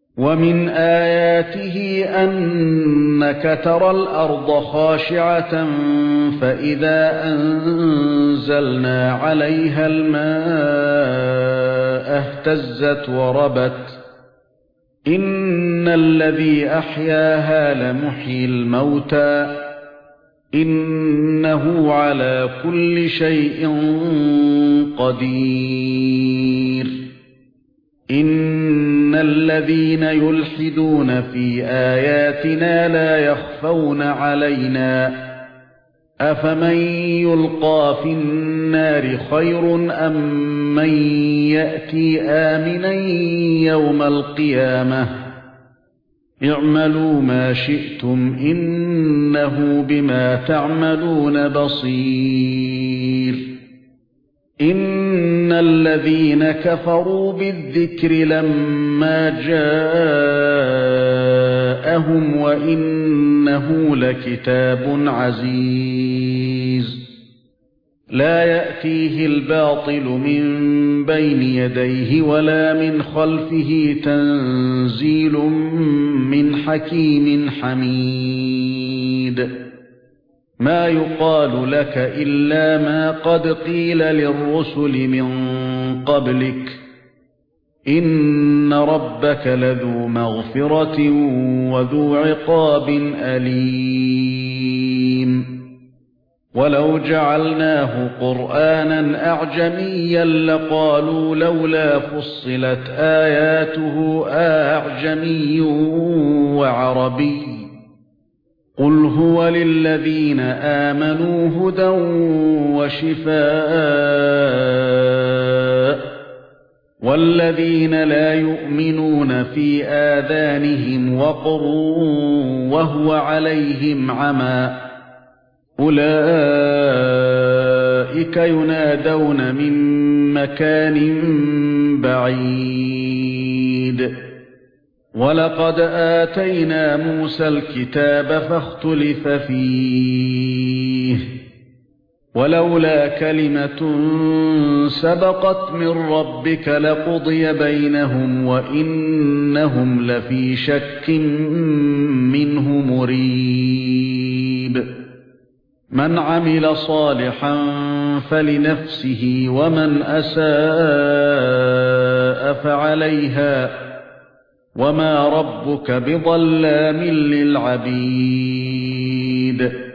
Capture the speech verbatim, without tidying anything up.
وَمِنْ آيَاتِهِ أَنَّكَ تَرَى الْأَرْضَ خَاشِعَةً فَإِذَا أَنزَلْنَا عَلَيْهَا الْمَاءَ اهْتَزَّتْ وَرَبَتْ إِنَّ الَّذِي أَحْيَاهَا لَمُحْيِي الْمَوْتَى إِنَّهُ عَلَى كُلِّ شَيْءٍ قَدِيرٌ إِنَّ الَّذِينَ يُلْحِدُونَ فِي آيَاتِنَا لَا يَخْفَوْنَ عَلَيْنَا أَفَمَن يُلْقَى فِي النَّارِ خَيْرٌ أَمْ مَن يَأْتِي آمِنًا يَوْمَ الْقِيَامَةِ اعْمَلُوا مَا شِئْتُمْ إِنَّهُ بِمَا تَعْمَلُونَ بَصِيرٌ إِنَّ الَّذِينَ كَفَرُوا بِالذِّكْرِ لَمَّا جَاءَهُمْ وَإِنَّهُ لَكِتَابٌ عَزِيزٌ لَا يَأْتِيهِ الْبَاطِلُ مِنْ بَيْنِ يَدَيْهِ وَلَا مِنْ خَلْفِهِ تَنزِيلٌ مِنْ حَكِيمٍ حَمِيدٍ مَا يُقَالُ لَكَ إِلَّا مَا قَدْ قِيلَ لِلرُّسُلِ مِنْ قَبْلِكَ إِنَّ رَبَّكَ لَذُو مَغْفِرَةٍ وَذُو عِقَابٍ أَلِيمٍ وَلَوْ جَعَلْنَاهُ قُرْآنًا أَعْجَمِيًّا لَقَالُوا لَوْلَا فُصِّلَتْ آيَاتُهُ أَأَعْجَمِيٌّ وَعَرَبِيٌّ قُلْ هُوَ لِلَّذِينَ آمَنُوا هُدًى وَشِفَاءٌ وَالَّذِينَ لَا يُؤْمِنُونَ فِي آذَانِهِمْ وَقْرٌ وَهُوَ عَلَيْهِمْ عَمًى أُولَئِكَ يُنَادَوْنَ مِن مَّكَانٍ بَعِيدٍ وَلَقَدْ آتَيْنَا مُوسَى الْكِتَابَ فَاخْتُلِفَ فِيهِ وَلَوْلَا كَلِمَةٌ سَبَقَتْ مِنْ رَبِّكَ لَقُضِيَ بَيْنَهُمْ وَإِنَّهُمْ لَفِي شَكٍّ مِّنْهُ مُرِيبٍ مَنْ عَمِلَ صَالِحًا فَلِنَفْسِهِ وَمَنْ أَسَاءَ فَعَلَيْهَا وَمَا رَبُّكَ بِظَلَّامٍ لِلْعَبِيدِ